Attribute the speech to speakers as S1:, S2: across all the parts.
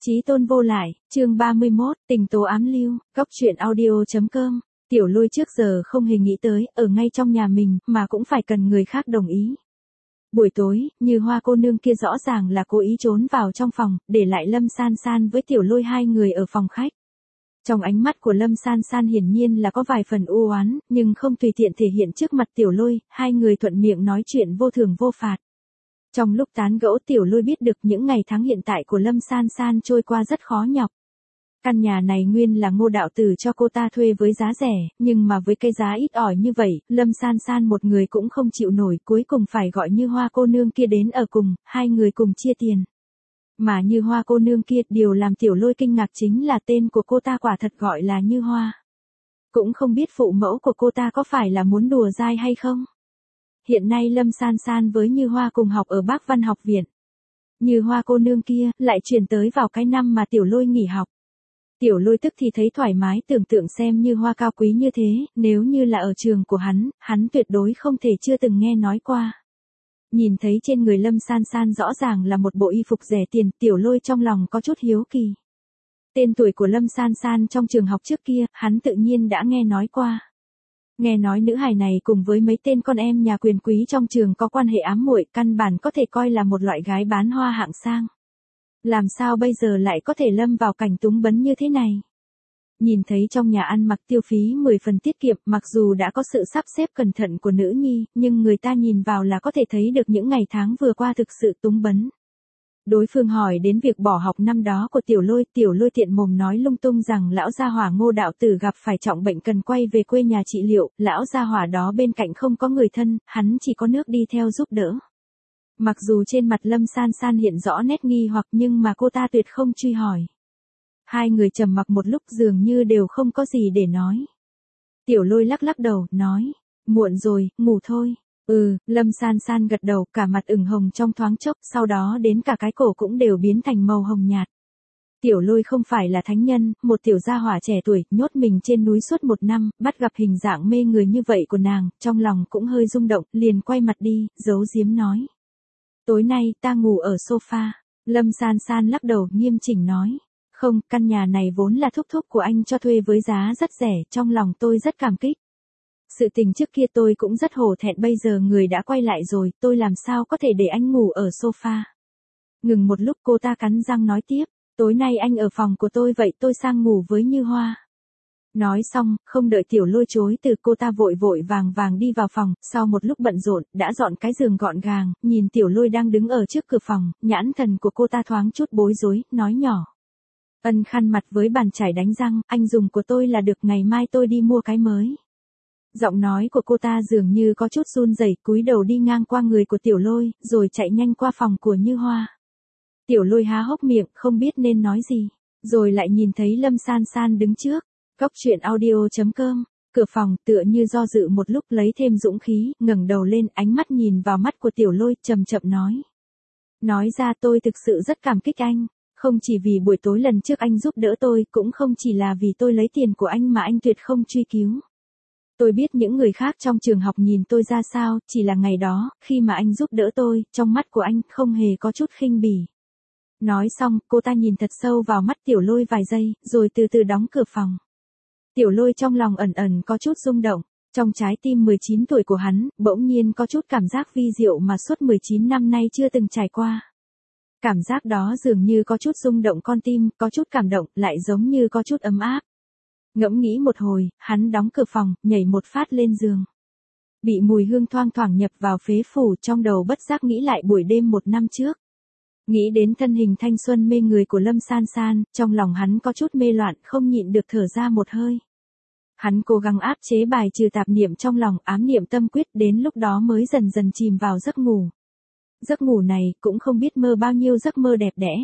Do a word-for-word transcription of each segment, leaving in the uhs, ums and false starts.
S1: Chí tôn vô lại, chương ba mươi mốt, tình tố ám lưu, góc truyện audio.com. Tiểu Lôi trước giờ không hề nghĩ tới, ở ngay trong nhà mình, mà cũng phải cần người khác đồng ý. Buổi tối, Như Hoa cô nương kia rõ ràng là cố ý trốn vào trong phòng, để lại Lâm San San với Tiểu Lôi hai người ở phòng khách. Trong ánh mắt của Lâm San San hiển nhiên là có vài phần u oán, nhưng không tùy tiện thể hiện trước mặt Tiểu Lôi, hai người thuận miệng nói chuyện vô thưởng vô phạt. Trong lúc tán gẫu Tiểu Lôi biết được những ngày tháng hiện tại của Lâm San San trôi qua rất khó nhọc. Căn nhà này nguyên là Ngô đạo tử cho cô ta thuê với giá rẻ, nhưng mà với cái giá ít ỏi như vậy, Lâm San San một người cũng không chịu nổi, cuối cùng phải gọi Như Hoa cô nương kia đến ở cùng, hai người cùng chia tiền. Mà Như Hoa cô nương kia, điều làm Tiểu Lôi kinh ngạc chính là tên của cô ta quả thật gọi là Như Hoa. Cũng không biết phụ mẫu của cô ta có phải là muốn đùa dai hay không. Hiện nay Lâm San San với Như Hoa cùng học ở Bác Văn học viện. Như Hoa cô nương kia lại chuyển tới vào cái năm mà Tiểu Lôi nghỉ học. Tiểu Lôi tức thì thấy thoải mái tưởng tượng xem Như Hoa cao quý như thế, nếu như là ở trường của hắn, hắn tuyệt đối không thể chưa từng nghe nói qua. Nhìn thấy trên người Lâm San San rõ ràng là một bộ y phục rẻ tiền, Tiểu Lôi trong lòng có chút hiếu kỳ. Tên tuổi của Lâm San San trong trường học trước kia, hắn tự nhiên đã nghe nói qua. Nghe nói nữ hài này cùng với mấy tên con em nhà quyền quý trong trường có quan hệ ám muội, căn bản có thể coi là một loại gái bán hoa hạng sang. Làm sao bây giờ lại có thể lâm vào cảnh túng bấn như thế này? Nhìn thấy trong nhà ăn mặc tiêu phí mười phần tiết kiệm, mặc dù đã có sự sắp xếp cẩn thận của nữ nhi, nhưng người ta nhìn vào là có thể thấy được những ngày tháng vừa qua thực sự túng bấn. Đối phương hỏi đến việc bỏ học năm đó của Tiểu Lôi, Tiểu Lôi tiện mồm nói lung tung rằng lão gia hỏa Ngô đạo tử gặp phải trọng bệnh cần quay về quê nhà trị liệu, lão gia hỏa đó bên cạnh không có người thân, hắn chỉ có nước đi theo giúp đỡ. Mặc dù trên mặt Lâm San San hiện rõ nét nghi hoặc nhưng mà cô ta tuyệt không truy hỏi. Hai người trầm mặc một lúc dường như đều không có gì để nói. Tiểu Lôi lắc lắc đầu, nói, muộn rồi, ngủ thôi. Ừ, Lâm San San gật đầu, cả mặt ửng hồng trong thoáng chốc, sau đó đến cả cái cổ cũng đều biến thành màu hồng nhạt. Tiểu Lôi không phải là thánh nhân, một tiểu gia hỏa trẻ tuổi, nhốt mình trên núi suốt một năm, bắt gặp hình dạng mê người như vậy của nàng, trong lòng cũng hơi rung động, liền quay mặt đi, giấu giếm nói. Tối nay, ta ngủ ở sofa. Lâm San San lắc đầu, nghiêm chỉnh nói. Không, căn nhà này vốn là thúc thúc của anh cho thuê với giá rất rẻ, trong lòng tôi rất cảm kích. Sự tình trước kia tôi cũng rất hổ thẹn, bây giờ người đã quay lại rồi, tôi làm sao có thể để anh ngủ ở sofa. Ngừng một lúc cô ta cắn răng nói tiếp, tối nay anh ở phòng của tôi vậy tôi sang ngủ với Như Hoa. Nói xong, không đợi Tiểu Lôi chối từ, cô ta vội vội vàng vàng đi vào phòng, sau một lúc bận rộn, đã dọn cái giường gọn gàng, nhìn Tiểu Lôi đang đứng ở trước cửa phòng, nhãn thần của cô ta thoáng chút bối rối, nói nhỏ. Ân khăn mặt với bàn chải đánh răng, anh dùng của tôi là được, ngày mai tôi đi mua cái mới. Giọng nói của cô ta dường như có chút run rẩy, cúi đầu đi ngang qua người của Tiểu Lôi, rồi chạy nhanh qua phòng của Như Hoa. Tiểu Lôi há hốc miệng, không biết nên nói gì, rồi lại nhìn thấy Lâm San San đứng trước. Góc truyện audio.com, cửa phòng tựa như do dự một lúc lấy thêm dũng khí, ngẩng đầu lên, ánh mắt nhìn vào mắt của Tiểu Lôi, chậm chậm nói. Nói ra tôi thực sự rất cảm kích anh, không chỉ vì buổi tối lần trước anh giúp đỡ tôi, cũng không chỉ là vì tôi lấy tiền của anh mà anh tuyệt không truy cứu. Tôi biết những người khác trong trường học nhìn tôi ra sao, chỉ là ngày đó, khi mà anh giúp đỡ tôi, trong mắt của anh không hề có chút khinh bỉ. Nói xong, cô ta nhìn thật sâu vào mắt Tiểu Lôi vài giây, rồi từ từ đóng cửa phòng. Tiểu Lôi trong lòng ẩn ẩn có chút rung động, trong trái tim mười chín tuổi của hắn, bỗng nhiên có chút cảm giác vi diệu mà suốt mười chín năm nay chưa từng trải qua. Cảm giác đó dường như có chút rung động con tim, có chút cảm động, lại giống như có chút ấm áp. Ngẫm nghĩ một hồi, hắn đóng cửa phòng, nhảy một phát lên giường. Bị mùi hương thoang thoảng nhập vào phế phủ, trong đầu bất giác nghĩ lại buổi đêm một năm trước. Nghĩ đến thân hình thanh xuân mê người của Lâm San San, trong lòng hắn có chút mê loạn, không nhịn được thở ra một hơi. Hắn cố gắng áp chế bài trừ tạp niệm trong lòng, ám niệm tâm quyết, đến lúc đó mới dần dần chìm vào giấc ngủ. Giấc ngủ này, cũng không biết mơ bao nhiêu giấc mơ đẹp đẽ.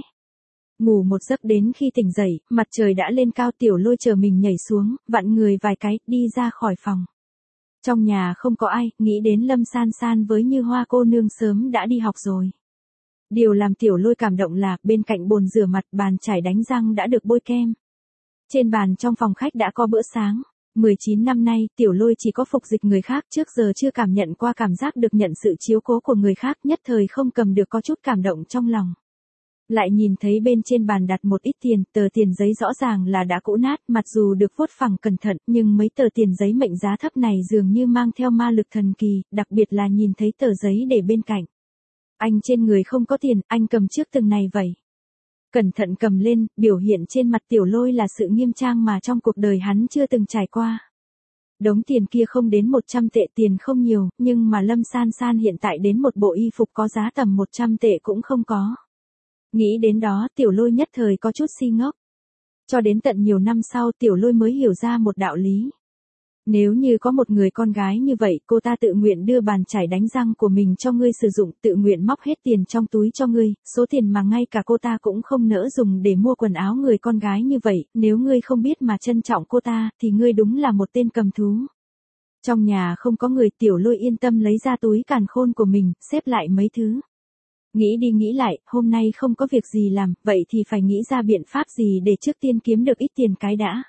S1: Ngủ một giấc đến khi tỉnh dậy, mặt trời đã lên cao, Tiểu Lôi chờ mình nhảy xuống, vặn người vài cái, đi ra khỏi phòng. Trong nhà không có ai, nghĩ đến Lâm San San với Như Hoa cô nương sớm đã đi học rồi. Điều làm Tiểu Lôi cảm động là, bên cạnh bồn rửa mặt, bàn chải đánh răng đã được bôi kem. Trên bàn trong phòng khách đã có bữa sáng. mười chín năm nay, Tiểu Lôi chỉ có phục dịch người khác, trước giờ chưa cảm nhận qua cảm giác được nhận sự chiếu cố của người khác, nhất thời không cầm được có chút cảm động trong lòng. Lại nhìn thấy bên trên bàn đặt một ít tiền, tờ tiền giấy rõ ràng là đã cũ nát, mặc dù được vuốt phẳng cẩn thận, nhưng mấy tờ tiền giấy mệnh giá thấp này dường như mang theo ma lực thần kỳ, đặc biệt là nhìn thấy tờ giấy để bên cạnh. Anh trên người không có tiền, anh cầm trước từng này vậy. Cẩn thận cầm lên, biểu hiện trên mặt Tiểu Lôi là sự nghiêm trang mà trong cuộc đời hắn chưa từng trải qua. Đống tiền kia không đến một trăm tệ, tiền không nhiều, nhưng mà Lâm San San hiện tại đến một bộ y phục có giá tầm một trăm tệ cũng không có. Nghĩ đến đó Tiểu Lôi nhất thời có chút si ngốc. Cho đến tận nhiều năm sau Tiểu Lôi mới hiểu ra một đạo lý. Nếu như có một người con gái như vậy, cô ta tự nguyện đưa bàn chải đánh răng của mình cho ngươi sử dụng, tự nguyện móc hết tiền trong túi cho ngươi, số tiền mà ngay cả cô ta cũng không nỡ dùng để mua quần áo người con gái như vậy, nếu ngươi không biết mà trân trọng cô ta, thì ngươi đúng là một tên cầm thú. Trong nhà không có người, Tiểu Lôi yên tâm lấy ra túi càn khôn của mình, xếp lại mấy thứ. Nghĩ đi nghĩ lại, hôm nay không có việc gì làm, vậy thì phải nghĩ ra biện pháp gì để trước tiên kiếm được ít tiền cái đã.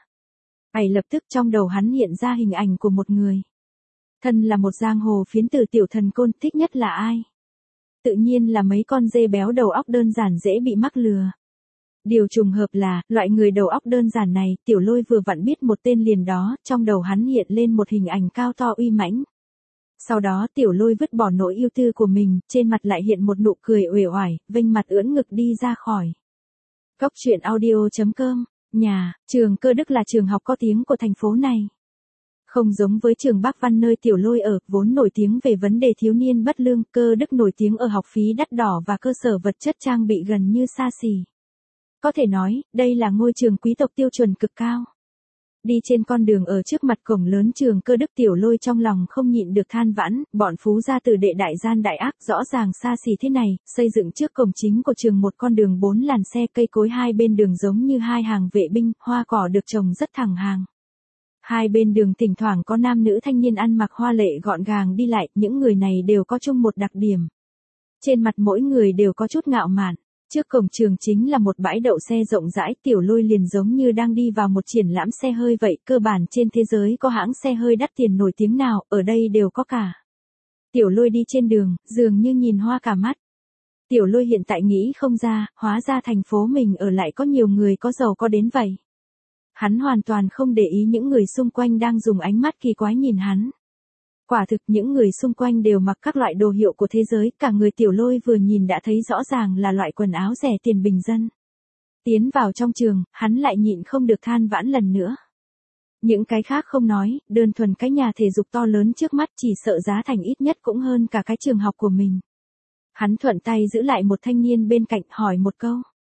S1: Ảy lập tức trong đầu hắn hiện ra hình ảnh của một người. Thân là một giang hồ phiến tử tiểu thần côn, thích nhất là ai? Tự nhiên là mấy con dê béo đầu óc đơn giản dễ bị mắc lừa. Điều trùng hợp là, loại người đầu óc đơn giản này, Tiểu Lôi vừa vặn biết một tên liền đó, trong đầu hắn hiện lên một hình ảnh cao to uy mãnh. Sau đó Tiểu Lôi vứt bỏ nỗi yêu tư của mình, trên mặt lại hiện một nụ cười uể oải, vênh mặt ưỡn ngực đi ra khỏi. Cốc truyện audio chấm com. Nhà, trường Cơ Đức là trường học có tiếng của thành phố này. Không giống với trường Bắc Văn nơi Tiểu Lôi ở, vốn nổi tiếng về vấn đề thiếu niên bất lương, Cơ Đức nổi tiếng ở học phí đắt đỏ và cơ sở vật chất trang bị gần như xa xỉ. Có thể nói, đây là ngôi trường quý tộc tiêu chuẩn cực cao. Đi trên con đường ở trước mặt cổng lớn trường Cơ Đức, Tiểu Lôi trong lòng không nhịn được than vãn, bọn phú gia từ đệ đại gian đại ác rõ ràng xa xỉ thế này, xây dựng trước cổng chính của trường một con đường bốn làn xe, cây cối hai bên đường giống như hai hàng vệ binh, hoa cỏ được trồng rất thẳng hàng. Hai bên đường thỉnh thoảng có nam nữ thanh niên ăn mặc hoa lệ gọn gàng đi lại, những người này đều có chung một đặc điểm. Trên mặt mỗi người đều có chút ngạo mạn. Trước cổng trường chính là một bãi đậu xe rộng rãi, Tiểu Lôi liền giống như đang đi vào một triển lãm xe hơi vậy, cơ bản trên thế giới có hãng xe hơi đắt tiền nổi tiếng nào, ở đây đều có cả. Tiểu Lôi đi trên đường, dường như nhìn hoa cả mắt. Tiểu Lôi hiện tại nghĩ không ra, hóa ra thành phố mình ở lại có nhiều người có giàu có đến vậy. Hắn hoàn toàn không để ý những người xung quanh đang dùng ánh mắt kỳ quái nhìn hắn. Quả thực những người xung quanh đều mặc các loại đồ hiệu của thế giới, cả người Tiểu Lôi vừa nhìn đã thấy rõ ràng là loại quần áo rẻ tiền bình dân. Tiến vào trong trường, hắn lại nhịn không được than vãn lần nữa. Những cái khác không nói, đơn thuần cái nhà thể dục to lớn trước mắt chỉ sợ giá thành ít nhất cũng hơn cả cái trường học của mình. Hắn thuận tay giữ lại một thanh niên bên cạnh, hỏi một câu.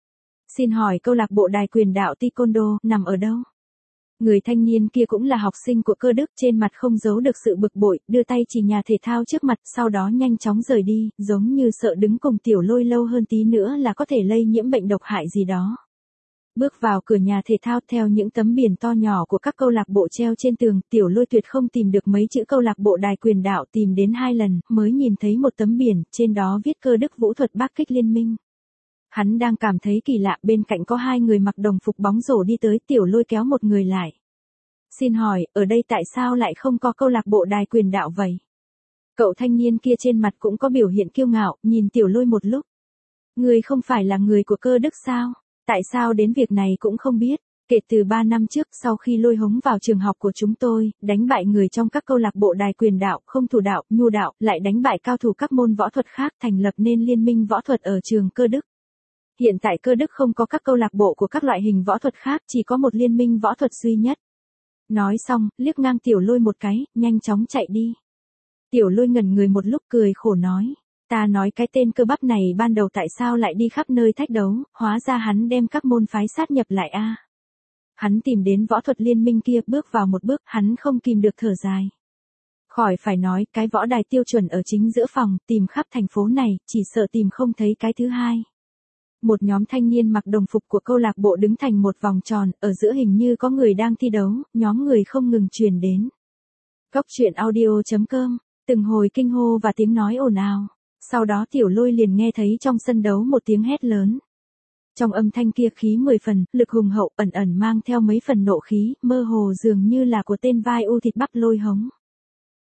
S1: Xin hỏi câu lạc bộ đài quyền đạo Taekwondo nằm ở đâu? Người thanh niên kia cũng là học sinh của Cơ Đức, trên mặt không giấu được sự bực bội, đưa tay chỉ nhà thể thao trước mặt, sau đó nhanh chóng rời đi, giống như sợ đứng cùng Tiểu Lôi lâu hơn tí nữa là có thể lây nhiễm bệnh độc hại gì đó. Bước vào cửa nhà thể thao, theo những tấm biển to nhỏ của các câu lạc bộ treo trên tường, Tiểu Lôi tuyệt không tìm được mấy chữ câu lạc bộ đài quyền đạo, tìm đến hai lần, mới nhìn thấy một tấm biển, trên đó viết Cơ Đức Vũ thuật Bắc Kích Liên minh. Hắn đang cảm thấy kỳ lạ, bên cạnh có hai người mặc đồng phục bóng rổ đi tới, Tiểu Lôi kéo một người lại. Xin hỏi, ở đây tại sao lại không có câu lạc bộ đài quyền đạo vậy? Cậu thanh niên kia trên mặt cũng có biểu hiện kiêu ngạo, nhìn Tiểu Lôi một lúc. Người không phải là người của Cơ Đức sao? Tại sao đến việc này cũng không biết? Kể từ ba năm trước, sau khi lôi hống vào trường học của chúng tôi, đánh bại người trong các câu lạc bộ đài quyền đạo, không thủ đạo, nhu đạo, lại đánh bại cao thủ các môn võ thuật khác, thành lập nên liên minh võ thuật ở trường Cơ Đức. Hiện tại Cơ Đức không có các câu lạc bộ của các loại hình võ thuật khác, chỉ có một liên minh võ thuật duy nhất. Nói xong, liếc ngang Tiểu Lôi một cái, nhanh chóng chạy đi. Tiểu Lôi ngẩn người một lúc cười khổ nói. Ta nói cái tên Cơ Bắp này ban đầu tại sao lại đi khắp nơi thách đấu, hóa ra hắn đem các môn phái sát nhập lại a. À. Hắn tìm đến võ thuật liên minh kia, bước vào một bước, hắn không kìm được thở dài. Khỏi phải nói, cái võ đài tiêu chuẩn ở chính giữa phòng, tìm khắp thành phố này, chỉ sợ tìm không thấy cái thứ hai. Một nhóm thanh niên mặc đồng phục của câu lạc bộ đứng thành một vòng tròn, ở giữa hình như có người đang thi đấu, nhóm người không ngừng truyền đến. Cốc truyện audio chấm com, từng hồi kinh hô và tiếng nói ồn ào. Sau đó Tiểu Lôi liền nghe thấy trong sân đấu một tiếng hét lớn. Trong âm thanh kia khí mười phần, lực hùng hậu, ẩn ẩn mang theo mấy phần nộ khí, mơ hồ dường như là của tên vai u thịt bắp Lôi hống.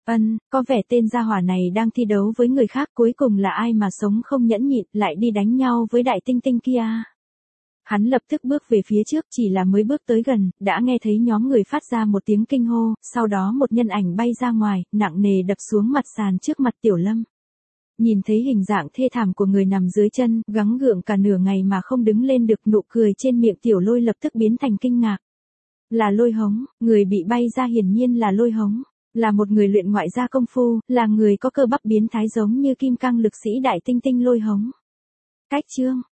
S1: Ân, có vẻ tên gia hỏa này đang thi đấu với người khác, cuối cùng là ai mà sống không nhẫn nhịn, lại đi đánh nhau với đại tinh tinh kia. Hắn lập tức bước về phía trước, chỉ là mới bước tới gần, đã nghe thấy nhóm người phát ra một tiếng kinh hô, sau đó một nhân ảnh bay ra ngoài, nặng nề đập xuống mặt sàn trước mặt Tiểu Lâm. Nhìn thấy hình dạng thê thảm của người nằm dưới chân, gắng gượng cả nửa ngày mà không đứng lên được, nụ cười trên miệng Tiểu Lôi lập tức biến thành kinh ngạc. Là Lôi Hống, người bị bay ra hiển nhiên là Lôi Hống, là một người luyện ngoại gia công phu, là người có cơ bắp biến thái giống như kim cang lực sĩ đại tinh tinh Lôi Hống. Cách chương